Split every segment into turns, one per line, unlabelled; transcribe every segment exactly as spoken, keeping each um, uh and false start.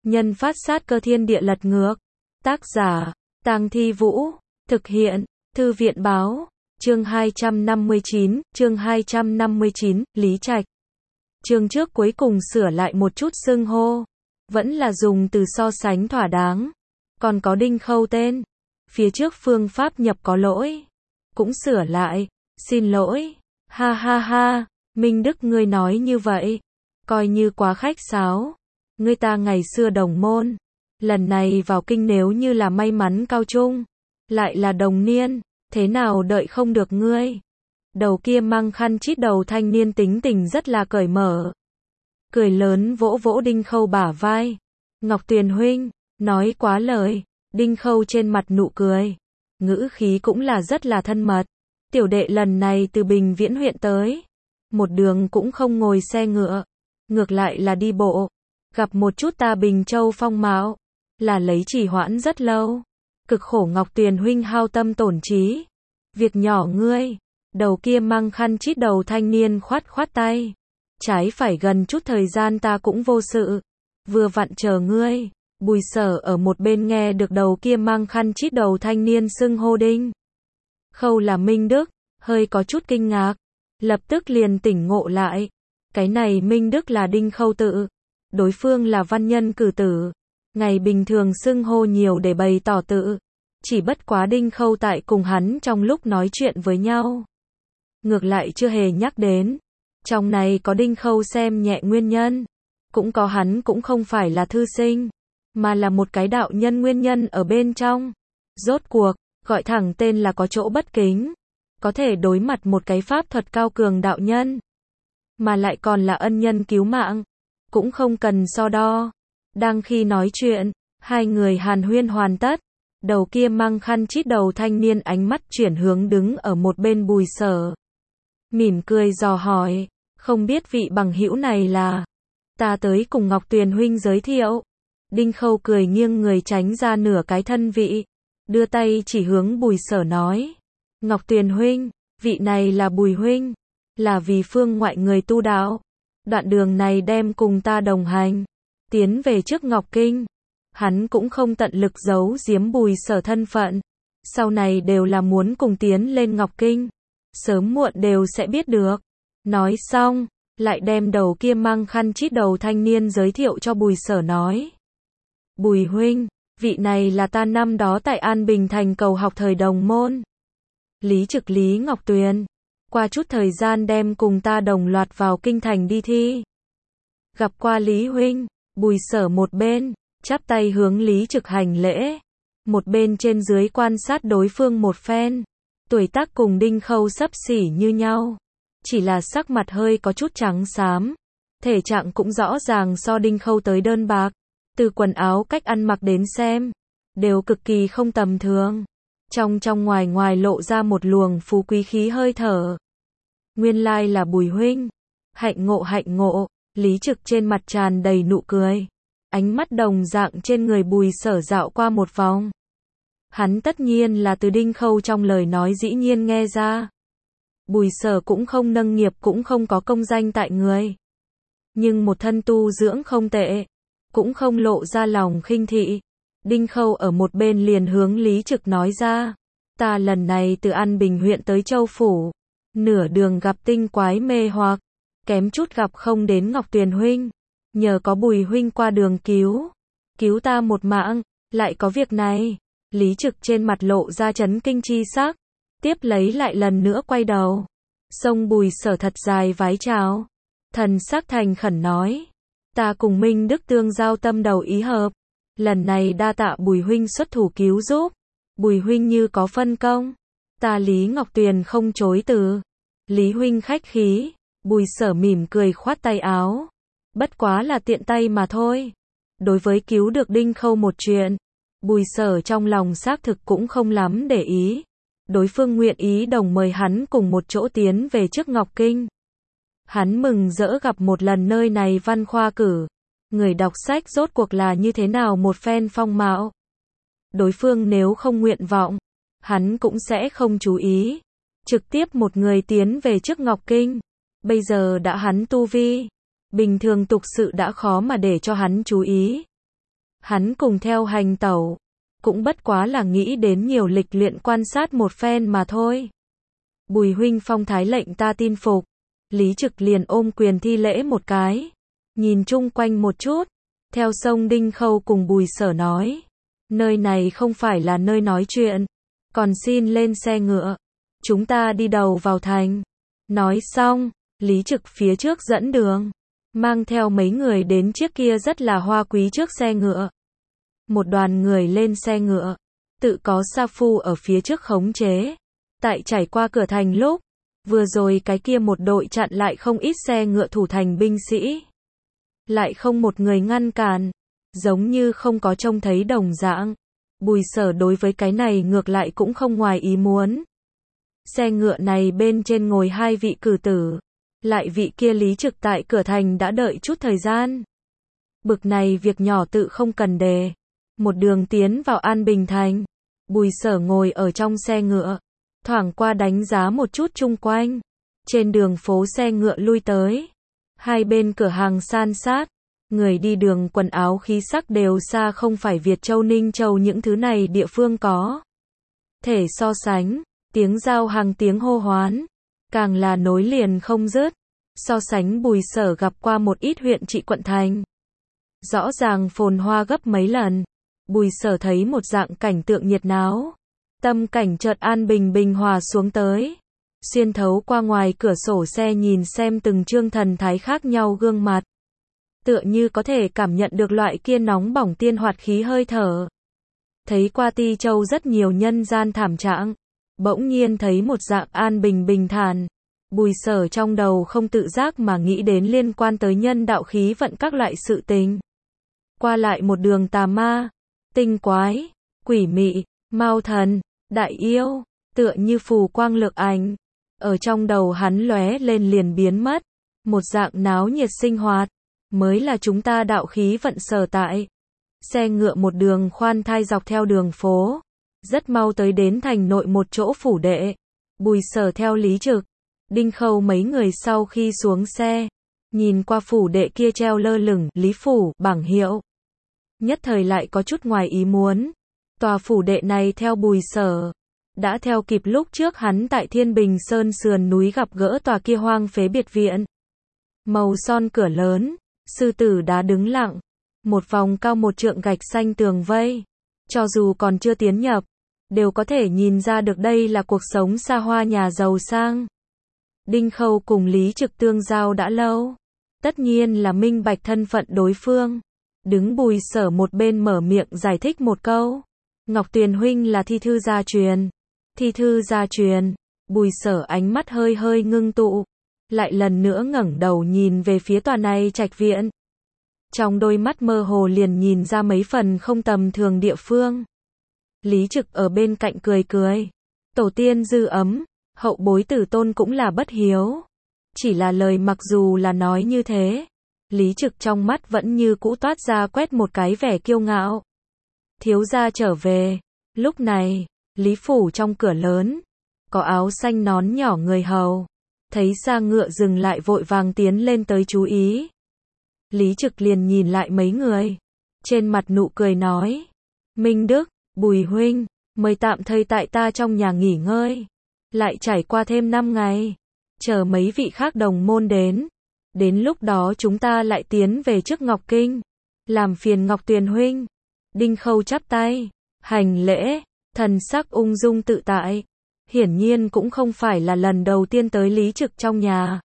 Nhân phát sát cơ thiên địa lật ngược. Tác giả, Tang Thi Vũ. Thực hiện, Thư viện báo. Chương hai trăm năm mươi chín, chương hai trăm năm mươi chín, Lý Trạch. Chương trước cuối cùng sửa lại một chút xưng hô. Vẫn là dùng từ so sánh thỏa đáng. Còn có Đinh Khâu tên. Phía trước phương pháp nhập có lỗi. Cũng sửa lại. Xin lỗi. Ha ha ha. Minh Đức ngươi nói như vậy. Coi như quá khách sáo. Ngươi ta ngày xưa đồng môn. Lần này vào kinh nếu như là may mắn cao trung. Lại là đồng niên. Thế nào đợi không được ngươi. Đầu kia mang khăn chít đầu thanh niên tính tình rất là cởi mở. Cười lớn vỗ vỗ Đinh Khâu bả vai. Ngọc Tuyền huynh, nói quá lời. Đinh Khâu trên mặt nụ cười. Ngữ khí cũng là rất là thân mật. Tiểu đệ lần này từ Bình Viễn huyện tới. Một đường cũng không ngồi xe ngựa. Ngược lại là đi bộ. Gặp một chút ta Bình Châu phong mạo. Là lấy trì hoãn rất lâu. Cực khổ Ngọc Tuyền huynh hao tâm tổn trí. Việc nhỏ ngươi. Đầu kia mang khăn chít đầu thanh niên khoát khoát tay. Trái phải gần chút thời gian ta cũng vô sự. Vừa vặn chờ ngươi. Bùi Sở ở một bên nghe được đầu kia mang khăn chít đầu thanh niên xưng hô Đinh Khâu là Minh Đức. Hơi có chút kinh ngạc. Lập tức liền tỉnh ngộ lại. Cái này Minh Đức là Đinh Khâu tự. Đối phương là văn nhân cử tử. Ngày bình thường xưng hô nhiều để bày tỏ tự. Chỉ bất quá Đinh Khâu tại cùng hắn trong lúc nói chuyện với nhau. Ngược lại chưa hề nhắc đến. Trong này có Đinh Khâu xem nhẹ nguyên nhân. Cũng có hắn cũng không phải là thư sinh. Mà là một cái đạo nhân nguyên nhân ở bên trong. Rốt cuộc, gọi thẳng tên là có chỗ bất kính. Có thể đối mặt một cái pháp thuật cao cường đạo nhân. Mà lại còn là ân nhân cứu mạng. Cũng không cần so đo. Đang khi nói chuyện, hai người hàn huyên hoàn tất. Đầu kia mang khăn chít đầu thanh niên ánh mắt chuyển hướng đứng ở một bên Bùi Sở. Mỉm cười dò hỏi, không biết vị bằng hữu này là. Ta tới cùng Ngọc Tuyền huynh giới thiệu. Đinh Khâu cười nghiêng người tránh ra nửa cái thân vị. Đưa tay chỉ hướng Bùi Sở nói. Ngọc Tuyền huynh, vị này là Bùi huynh. Là vì phương ngoại người tu đạo. Đoạn đường này đem cùng ta đồng hành. Tiến về trước Ngọc Kinh. Hắn cũng không tận lực giấu giếm Bùi Sở thân phận. Sau này đều là muốn cùng tiến lên Ngọc Kinh. Sớm muộn đều sẽ biết được. Nói xong, lại đem đầu kia mang khăn chít đầu thanh niên giới thiệu cho Bùi Sở nói. Bùi huynh, vị này là ta năm đó tại An Bình Thành cầu học thời đồng môn. Lý Trực Lý Ngọc Tuyền. Qua chút thời gian đem cùng ta đồng loạt vào kinh thành đi thi. Gặp qua Lý huynh. Bùi Sở một bên, chắp tay hướng Lý Trực hành lễ. Một bên trên dưới quan sát đối phương một phen. Tuổi tác cùng Đinh Khâu xấp xỉ như nhau. Chỉ là sắc mặt hơi có chút trắng xám. Thể trạng cũng rõ ràng so Đinh Khâu tới đơn bạc. Từ quần áo cách ăn mặc đến xem. Đều cực kỳ không tầm thường. Trong trong ngoài ngoài lộ ra một luồng phú quý khí hơi thở. Nguyên lai là Bùi huynh. Hạnh ngộ hạnh ngộ. Lý Trực trên mặt tràn đầy nụ cười. Ánh mắt đồng dạng trên người Bùi Sở dạo qua một vòng. Hắn tất nhiên là từ Đinh Khâu trong lời nói dĩ nhiên nghe ra. Bùi Sở cũng không nâng nghiệp cũng không có công danh tại người. Nhưng một thân tu dưỡng không tệ. Cũng không lộ ra lòng khinh thị. Đinh Khâu ở một bên liền hướng Lý Trực nói ra. Ta lần này từ An Bình huyện tới Châu Phủ. Nửa đường gặp tinh quái mê hoặc. Kém chút gặp không đến Ngọc Tuyền huynh. Nhờ có Bùi huynh qua đường cứu. Cứu ta một mạng. Lại có việc này. Lý Trực trên mặt lộ ra chấn kinh chi sắc. Tiếp lấy lại lần nữa quay đầu. Xông Bùi Sở thật dài vái chào. Thần sắc thành khẩn nói. Ta cùng Minh Đức tương giao tâm đầu ý hợp. Lần này đa tạ Bùi huynh xuất thủ cứu giúp. Bùi huynh như có phân công. Ta Lý Ngọc Tuyền không chối từ. Lý huynh khách khí. Bùi Sở mỉm cười khoát tay áo. Bất quá là tiện tay mà thôi. Đối với cứu được Đinh Khâu một chuyện. Bùi Sở trong lòng xác thực cũng không lắm để ý. Đối phương nguyện ý đồng mời hắn cùng một chỗ tiến về trước Ngọc Kinh. Hắn mừng rỡ gặp một lần nơi này văn khoa cử. Người đọc sách rốt cuộc là như thế nào một phen phong mạo. Đối phương nếu không nguyện vọng. Hắn cũng sẽ không chú ý. Trực tiếp một người tiến về trước Ngọc Kinh. Bây giờ đã hắn tu vi. Bình thường tục sự đã khó mà để cho hắn chú ý. Hắn cùng theo hành tẩu, cũng bất quá là nghĩ đến nhiều lịch luyện quan sát một phen mà thôi. Bùi huynh phong thái lệnh ta tin phục. Lý Trực liền ôm quyền thi lễ một cái, nhìn chung quanh một chút, theo sông Đinh Khâu cùng Bùi Sở nói, nơi này không phải là nơi nói chuyện, còn xin lên xe ngựa, chúng ta đi đầu vào thành. Nói xong, Lý Trực phía trước dẫn đường, mang theo mấy người đến chiếc kia rất là hoa quý trước xe ngựa. Một đoàn người lên xe ngựa, tự có sa phu ở phía trước khống chế. Tại trải qua cửa thành lúc, vừa rồi cái kia một đội chặn lại không ít xe ngựa thủ thành binh sĩ. Lại không một người ngăn cản, giống như không có trông thấy đồng dạng. Bùi Sở đối với cái này ngược lại cũng không ngoài ý muốn. Xe ngựa này bên trên ngồi hai vị cử tử, lại vị kia Lý Trực tại cửa thành đã đợi chút thời gian. Bực này việc nhỏ tự không cần đề. Một đường tiến vào An Bình Thành, Bùi Sở ngồi ở trong xe ngựa, thoảng qua đánh giá một chút chung quanh. Trên đường phố xe ngựa lui tới, hai bên cửa hàng san sát, người đi đường quần áo khí sắc đều xa không phải Việt Châu Ninh Châu những thứ này địa phương có thể so sánh. Tiếng giao hàng tiếng hô hoán, càng là nối liền không dứt. So sánh Bùi Sở gặp qua một ít huyện trị quận thành, rõ ràng phồn hoa gấp mấy lần. Bùi Sở thấy một dạng cảnh tượng nhiệt náo, tâm cảnh chợt an bình bình hòa xuống tới. Xuyên thấu qua ngoài cửa sổ xe nhìn xem từng trương thần thái khác nhau gương mặt, tựa như có thể cảm nhận được loại kia nóng bỏng tiên hoạt khí hơi thở. Thấy qua Ti Châu rất nhiều nhân gian thảm trạng, bỗng nhiên thấy một dạng an bình bình thản. Bùi Sở trong đầu không tự giác mà nghĩ đến liên quan tới nhân đạo khí vận các loại sự tình. Qua lại một đường tà ma, tinh quái, quỷ mị, mao thần, đại yêu, tựa như phù quang lược ảnh, ở trong đầu hắn lóe lên liền biến mất. Một dạng náo nhiệt sinh hoạt, mới là chúng ta đạo khí vận sở tại. Xe ngựa một đường khoan thai dọc theo đường phố, rất mau tới đến thành nội một chỗ phủ đệ. Bùi Sở theo Lý Trực, Đinh Khâu mấy người sau khi xuống xe, nhìn qua phủ đệ kia treo lơ lửng Lý Phủ bảng hiệu, nhất thời lại có chút ngoài ý muốn. Tòa phủ đệ này theo Bùi Sở, đã theo kịp lúc trước hắn tại Thiên Bình Sơn sườn núi gặp gỡ tòa kia hoang phế biệt viện. Màu son cửa lớn, sư tử đá đứng lặng, một vòng cao một trượng gạch xanh tường vây. Cho dù còn chưa tiến nhập, đều có thể nhìn ra được đây là cuộc sống xa hoa nhà giàu sang. Đinh Khâu cùng Lý Trực tương giao đã lâu, tất nhiên là minh bạch thân phận đối phương. Đứng Bùi Sở một bên mở miệng giải thích một câu. Ngọc Tuyền huynh là thi thư gia truyền. Thi thư gia truyền. Bùi Sở ánh mắt hơi hơi ngưng tụ, lại lần nữa ngẩng đầu nhìn về phía tòa này trạch viện. Trong đôi mắt mơ hồ liền nhìn ra mấy phần không tầm thường địa phương. Lý Trực ở bên cạnh cười cười. Tổ tiên dư ấm, hậu bối tử tôn cũng là bất hiếu. Chỉ là lời mặc dù là nói như thế, Lý Trực trong mắt vẫn như cũ toát ra quét một cái vẻ kiêu ngạo. Thiếu gia trở về. Lúc này, Lý Phủ trong cửa lớn, có áo xanh nón nhỏ người hầu, thấy xa ngựa dừng lại vội vàng tiến lên tới chú ý. Lý Trực liền nhìn lại mấy người, trên mặt nụ cười nói, Minh Đức, Bùi huynh, mời tạm thời tại ta trong nhà nghỉ ngơi. Lại trải qua thêm năm ngày, chờ mấy vị khác đồng môn đến. Đến lúc đó chúng ta lại tiến về trước Ngọc Kinh, làm phiền Ngọc Tuyền huynh. Đinh Khâu chắp tay, hành lễ, thần sắc ung dung tự tại. Hiển nhiên cũng không phải là lần đầu tiên tới Lý Trực trong nhà.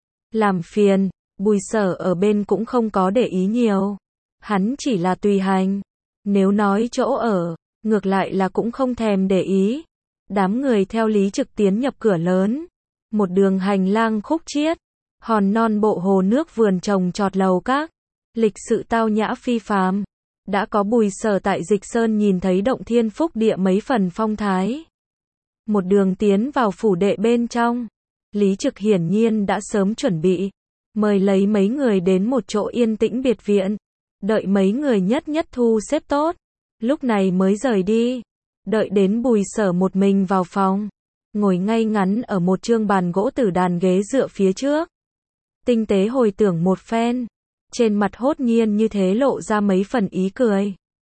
Làm phiền, Bùi Sở ở bên cũng không có để ý nhiều. Hắn chỉ là tùy hành. Nếu nói chỗ ở, ngược lại là cũng không thèm để ý. Đám người theo Lý Trực tiến nhập cửa lớn. Một đường hành lang khúc chiết, hòn non bộ hồ nước vườn trồng trọt lầu các. Lịch sự tao nhã phi phàm. Đã có Bùi Sở tại Dịch Sơn nhìn thấy động thiên phúc địa mấy phần phong thái. Một đường tiến vào phủ đệ bên trong. Lý Trực hiển nhiên đã sớm chuẩn bị, mời lấy mấy người đến một chỗ yên tĩnh biệt viện. Đợi mấy người nhất nhất thu xếp tốt, lúc này mới rời đi. Đợi đến Bùi Sở một mình vào phòng, ngồi ngay ngắn ở một trương bàn gỗ tử đàn ghế dựa phía trước. Tinh tế hồi tưởng một phen, trên mặt hốt nhiên như thế lộ ra mấy phần ý cười.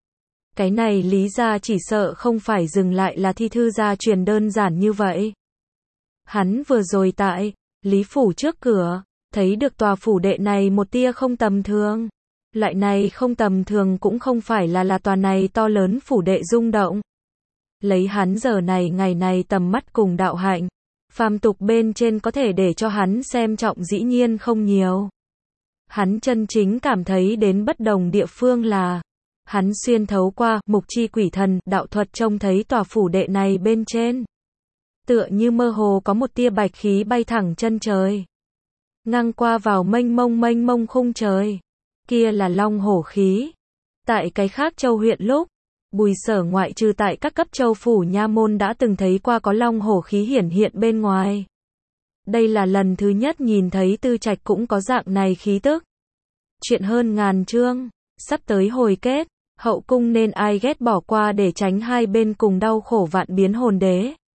Cái này Lý gia chỉ sợ không phải dừng lại là thi thư gia truyền đơn giản như vậy. Hắn vừa rồi tại Lý phủ trước cửa, thấy được tòa phủ đệ này một tia không tầm thường. Loại này không tầm thường cũng không phải là là tòa này to lớn phủ đệ rung động. Lấy hắn giờ này ngày này tầm mắt cùng đạo hạnh, phàm tục bên trên có thể để cho hắn xem trọng dĩ nhiên không nhiều. Hắn chân chính cảm thấy đến bất đồng địa phương là, hắn xuyên thấu qua mục chi quỷ thần đạo thuật trông thấy tòa phủ đệ này bên trên. Tựa như mơ hồ có một tia bạch khí bay thẳng chân trời. Ngang qua vào mênh mông mênh mông khung trời. Kia là long hổ khí. Tại cái khác châu huyện lúc, Bùi Sở ngoại trừ tại các cấp châu phủ nha môn đã từng thấy qua có long hổ khí hiển hiện bên ngoài. Đây là lần thứ nhất nhìn thấy Tư Trạch cũng có dạng này khí tức. Chuyện hơn ngàn chương, sắp tới hồi kết, hậu cung nên ai ghét bỏ qua để tránh hai bên cùng đau khổ vạn biến hồn đế.